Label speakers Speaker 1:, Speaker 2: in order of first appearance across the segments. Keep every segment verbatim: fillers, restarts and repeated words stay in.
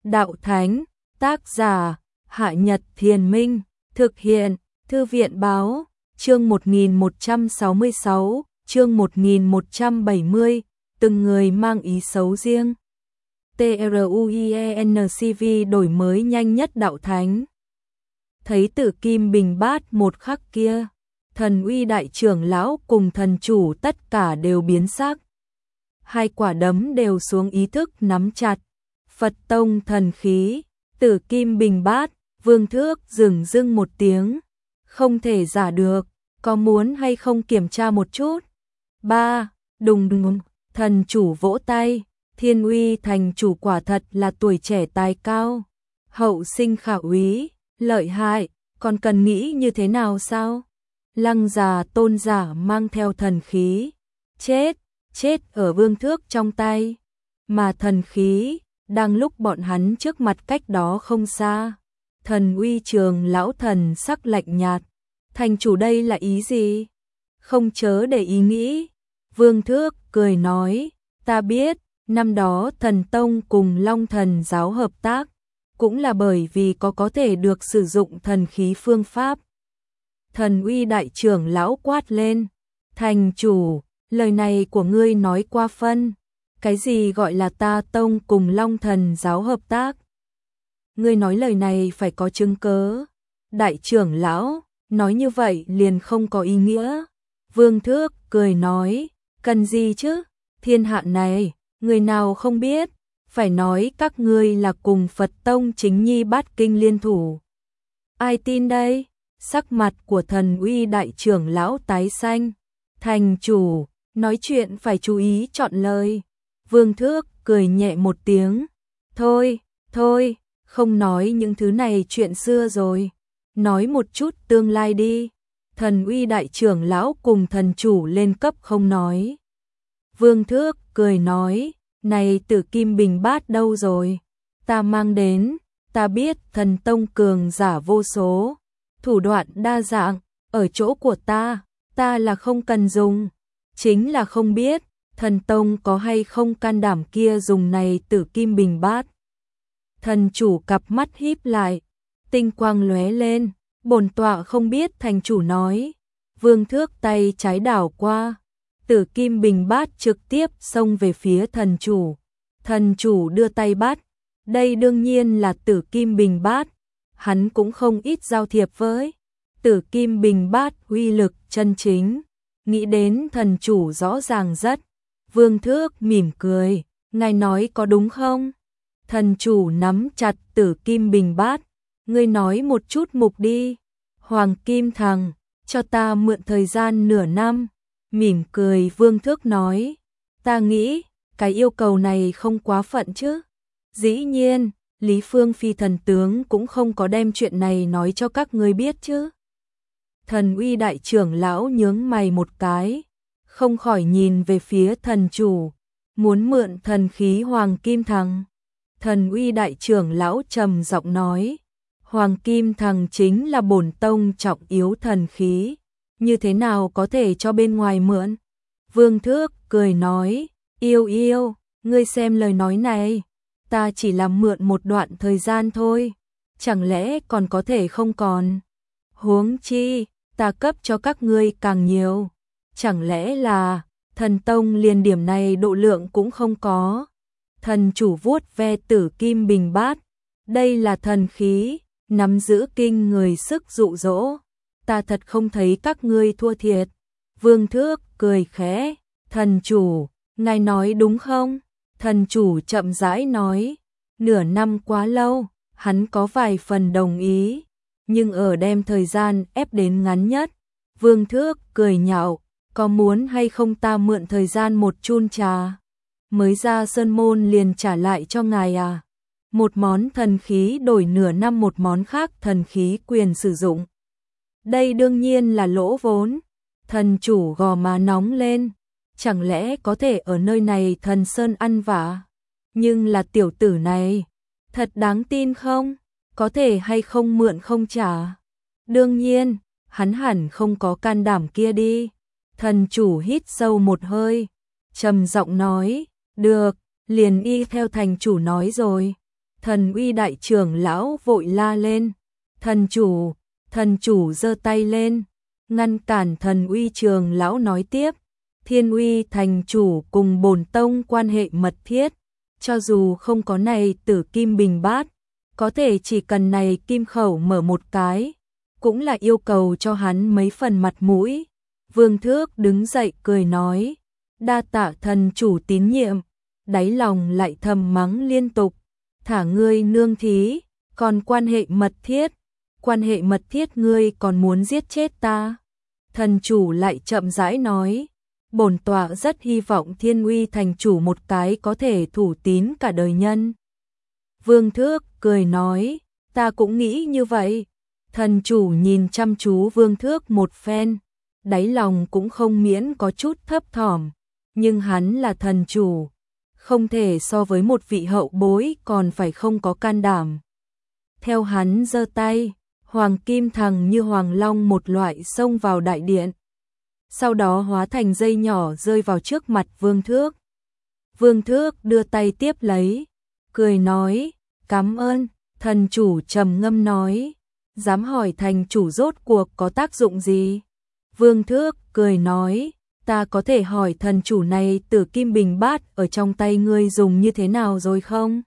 Speaker 1: Đạo Thánh, tác giả, Hạ Nhật Thiền Minh, thực hiện, Thư viện Báo, chương một nghìn một trăm sáu mươi sáu, chương một nghìn một trăm bảy mươi, từng người mang ý xấu riêng. TRUIENCV đổi mới nhanh nhất Đạo Thánh. Thấy Tử Kim Bình Bát một khắc kia, Thần Uy đại trưởng lão cùng thần chủ tất cả đều biến sắc. Hai quả đấm đều xuống ý thức nắm chặt. Phật tông thần khí, Tử Kim Bình Bát, Vương Thước dừng dưng một tiếng. Không thể giả được, có muốn hay không kiểm tra một chút? Ba, đùng đùng, thần chủ vỗ tay, Thiên Uy thành chủ quả thật là tuổi trẻ tài cao. Hậu sinh khả úy, lợi hại, còn cần nghĩ như thế nào sao? Lăng già tôn giả mang theo thần khí, chết, chết ở Vương Thước trong tay. Mà thần khí, đang lúc bọn hắn trước mặt cách đó không xa. Thần Uy trường lão thần sắc lạnh nhạt. Thành chủ đây là ý gì? Không chớ để ý nghĩ. Vương Thước cười nói, ta biết, năm đó thần tông cùng Long Thần giáo hợp tác, cũng là bởi vì có có thể được sử dụng thần khí phương pháp. Thần Uy đại trưởng lão quát lên, thành chủ, lời này của ngươi nói qua phân. Cái gì gọi là ta tông cùng Long Thần giáo hợp tác? Ngươi nói lời này phải có chứng cớ. Đại trưởng lão, nói như vậy liền không có ý nghĩa. Vương Thước cười nói, cần gì chứ? Thiên hạ này, người nào không biết, phải nói các ngươi là cùng Phật tông chính nhi bát kinh liên thủ. Ai tin đây? Sắc mặt của Thần Uy đại trưởng lão tái xanh. Thành chủ, nói chuyện phải chú ý chọn lời. Vương Thước cười nhẹ một tiếng. Thôi, thôi, không nói những thứ này chuyện xưa rồi. Nói một chút tương lai đi. Thần Uy đại trưởng lão cùng thần chủ lên cấp không nói. Vương Thước cười nói, này Tử Kim Bình Bát đâu rồi? Ta mang đến, ta biết thần tông cường giả vô số, thủ đoạn đa dạng, ở chỗ của ta, ta là không cần dùng. Chính là không biết, thần tông có hay không can đảm kia dùng này Tử Kim Bình Bát. Thần chủ cặp mắt híp lại, tinh quang lóe lên, bổn tọa không biết thành chủ nói. Vương Thước tay trái đảo qua, Tử Kim Bình Bát trực tiếp xông về phía thần chủ. Thần chủ đưa tay bắt, đây đương nhiên là Tử Kim Bình Bát, hắn cũng không ít giao thiệp với Tử Kim Bình Bát uy lực chân chính. Nghĩ đến thần chủ rõ ràng rất. Vương Thước mỉm cười, ngài nói có đúng không? Thần chủ nắm chặt Tử Kim Bình Bát, ngươi nói một chút mục đi. Hoàng Kim Thằng, cho ta mượn thời gian nửa năm. Mỉm cười Vương Thước nói, ta nghĩ, cái yêu cầu này không quá phận chứ. Dĩ nhiên, Lý Phương Phi thần tướng cũng không có đem chuyện này nói cho các ngươi biết chứ. Thần Uy đại trưởng lão nhướng mày một cái, không khỏi nhìn về phía thần chủ, muốn mượn thần khí Hoàng Kim Thằng. Thần Uy đại trưởng lão trầm giọng nói, Hoàng Kim Thằng chính là bổn tông trọng yếu thần khí, như thế nào có thể cho bên ngoài mượn? Vương Thước cười nói, yêu yêu, ngươi xem lời nói này, ta chỉ làm mượn một đoạn thời gian thôi, chẳng lẽ còn có thể không còn? Huống chi, ta cấp cho các ngươi càng nhiều, chẳng lẽ là thần tông liền điểm này độ lượng cũng không có? Thần chủ vuốt ve Tử Kim Bình Bát, đây là thần khí, nắm giữ kinh người sức dụ dỗ, ta thật không thấy các ngươi thua thiệt. Vương Thước cười khẽ, thần chủ, ngài nói đúng không? Thần chủ chậm rãi nói, nửa năm quá lâu, hắn có vài phần đồng ý, nhưng ở đem thời gian ép đến ngắn nhất. Vương Thước cười nhạo, có muốn hay không ta mượn thời gian một chun trà, mới ra sơn môn liền trả lại cho ngài à? Một món thần khí đổi nửa năm một món khác thần khí quyền sử dụng. Đây đương nhiên là lỗ vốn. Thần chủ gò má nóng lên, chẳng lẽ có thể ở nơi này thần sơn ăn vạ? Nhưng là tiểu tử này, thật đáng tin không? Có thể hay không mượn không trả? Đương nhiên, hắn hẳn không có can đảm kia đi. Thần chủ hít sâu một hơi, trầm giọng nói, được, liền y theo thành chủ nói rồi. Thần Uy đại trưởng lão vội la lên, thần chủ, thần chủ giơ tay lên, ngăn cản Thần Uy trưởng lão nói tiếp, Thiên Uy thành chủ cùng bổn tông quan hệ mật thiết, cho dù không có này tử kim bình bát, có thể chỉ cần này kim khẩu mở một cái, cũng là yêu cầu cho hắn mấy phần mặt mũi. Vương Thước đứng dậy cười nói, đa tạ thần chủ tín nhiệm, đáy lòng lại thầm mắng liên tục, thả ngươi nương thí, còn quan hệ mật thiết, quan hệ mật thiết ngươi còn muốn giết chết ta. Thần chủ lại chậm rãi nói, bổn tọa rất hy vọng Thiên Uy thành chủ một cái có thể thủ tín cả đời nhân. Vương Thước cười nói, ta cũng nghĩ như vậy. Thần chủ nhìn chăm chú Vương Thước một phen, đáy lòng cũng không miễn có chút thấp thỏm, nhưng hắn là thần chủ, không thể so với một vị hậu bối còn phải không có can đảm. Theo hắn giơ tay, hoàng kim thằng như hoàng long một loại xông vào đại điện, sau đó hóa thành dây nhỏ rơi vào trước mặt Vương Thước. Vương Thước đưa tay tiếp lấy, cười nói, cảm ơn. Thần chủ trầm ngâm nói, dám hỏi thành chủ rốt cuộc có tác dụng gì? Vương Thước cười nói, ta có thể hỏi thần chủ này tử kim bình bát ở trong tay ngươi dùng như thế nào rồi không?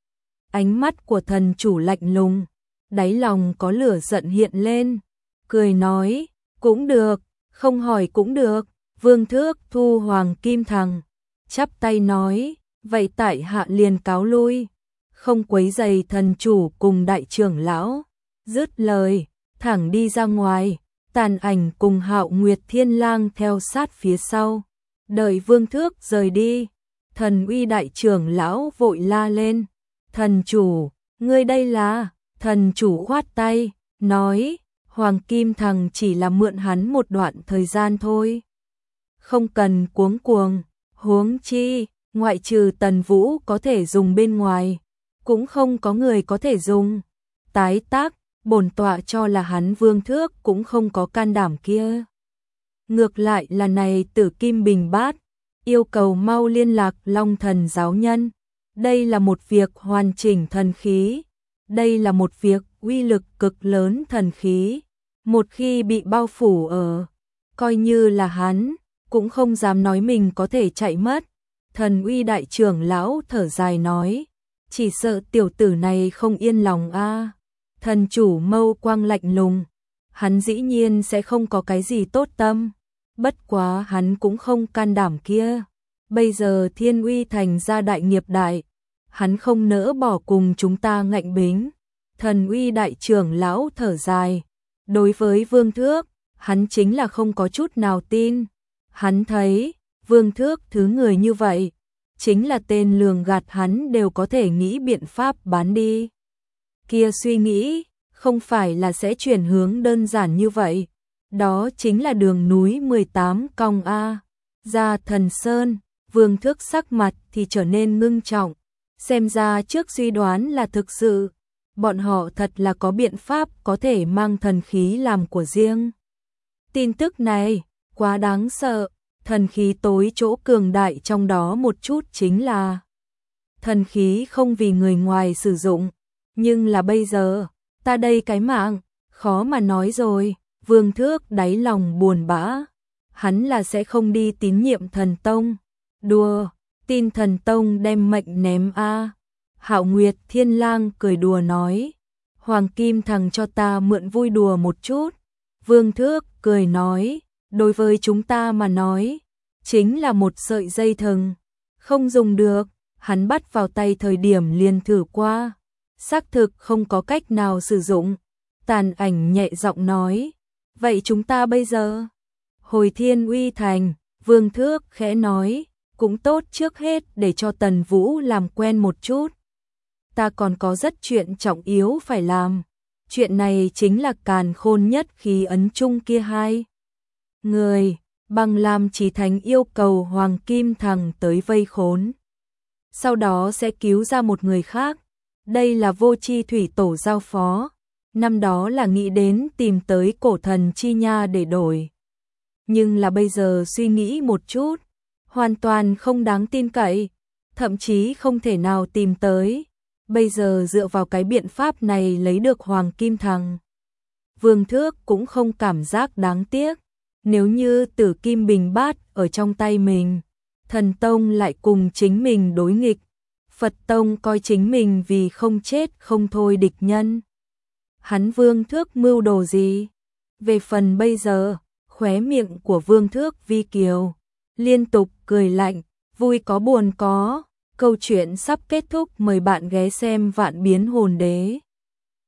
Speaker 1: Ánh mắt của thần chủ lạnh lùng, đáy lòng có lửa giận hiện lên, cười nói, cũng được, không hỏi cũng được. Vương Thước thu hoàng kim thằng, chắp tay nói, vậy tại hạ liền cáo lui, không quấy rầy thần chủ cùng đại trưởng lão. Dứt lời, thẳng đi ra ngoài, Tàn Ảnh cùng Hạo Nguyệt Thiên Lang theo sát phía sau. Đợi Vương Thước rời đi, Thần Uy đại trưởng lão vội la lên, thần chủ, ngươi đây là? Thần chủ khoát tay, nói, hoàng kim thằng chỉ là mượn hắn một đoạn thời gian thôi, không cần cuống cuồng, huống chi, ngoại trừ Tần Vũ có thể dùng bên ngoài, cũng không có người có thể dùng. Tái tác, bổn tọa cho là hắn Vương Thước cũng không có can đảm kia. Ngược lại là này tử kim bình bát, yêu cầu mau liên lạc Long Thần giáo nhân. Đây là một việc hoàn chỉnh thần khí, đây là một việc uy lực cực lớn thần khí. Một khi bị bao phủ ở, coi như là hắn, cũng không dám nói mình có thể chạy mất. Thần Uy đại trưởng lão thở dài nói, chỉ sợ tiểu tử này không yên lòng a. Thần chủ mâu quang lạnh lùng, hắn dĩ nhiên sẽ không có cái gì tốt tâm, bất quá hắn cũng không can đảm kia. Bây giờ Thiên Uy thành ra đại nghiệp đại, hắn không nỡ bỏ cùng chúng ta ngạnh bính. Thần Uy đại trưởng lão thở dài, đối với Vương Thước, hắn chính là không có chút nào tin. Hắn thấy, Vương Thước thứ người như vậy, chính là tên lường gạt hắn đều có thể nghĩ biện pháp bán đi. Kia suy nghĩ, không phải là sẽ chuyển hướng đơn giản như vậy. Đó chính là đường núi mười tám cong A. Ra Thần Sơn, Vương Thước sắc mặt thì trở nên ngưng trọng. Xem ra trước suy đoán là thực sự, bọn họ thật là có biện pháp có thể mang thần khí làm của riêng. Tin tức này, quá đáng sợ. Thần khí tối chỗ cường đại trong đó một chút chính là thần khí không vì người ngoài sử dụng, nhưng là bây giờ, ta đây cái mạng, khó mà nói rồi. Vương Thước đáy lòng buồn bã, hắn là sẽ không đi tín nhiệm thần tông. Đùa, tin thần tông đem mệnh ném a. Hạo Nguyệt Thiên Lang cười đùa nói, hoàng kim thằng cho ta mượn vui đùa một chút. Vương Thước cười nói, đối với chúng ta mà nói, chính là một sợi dây thừng, không dùng được. Hắn bắt vào tay thời điểm liền thử qua, xác thực không có cách nào sử dụng. Tàn Ảnh nhẹ giọng nói, vậy chúng ta bây giờ hồi Thiên Uy thành. Vương Thước khẽ nói, cũng tốt, trước hết để cho Tần Vũ làm quen một chút. Ta còn có rất chuyện trọng yếu phải làm. Chuyện này chính là càn khôn nhất khí ấn chung kia hai người. Bằng làm chỉ thành yêu cầu hoàng kim thằng tới vây khốn, sau đó sẽ cứu ra một người khác. Đây là vô chi thủy tổ giao phó, năm đó là nghĩ đến tìm tới cổ thần chi nha để đổi. Nhưng là bây giờ suy nghĩ một chút, hoàn toàn không đáng tin cậy, thậm chí không thể nào tìm tới. bây giờ dựa vào cái biện pháp này lấy được Hoàng Kim Thằng. Vương Thước cũng không cảm giác đáng tiếc, nếu như Tử Kim Bình Bát ở trong tay mình, Thần Tông lại cùng chính mình đối nghịch, Phật Tông coi chính mình vì không chết không thôi địch nhân. Hắn Vương Thước mưu đồ gì? Về phần bây giờ, khóe miệng của Vương Thước vi kiều, liên tục cười lạnh, vui có buồn có. Câu chuyện sắp kết thúc, mời bạn ghé xem Vạn Biến Hồn Đế.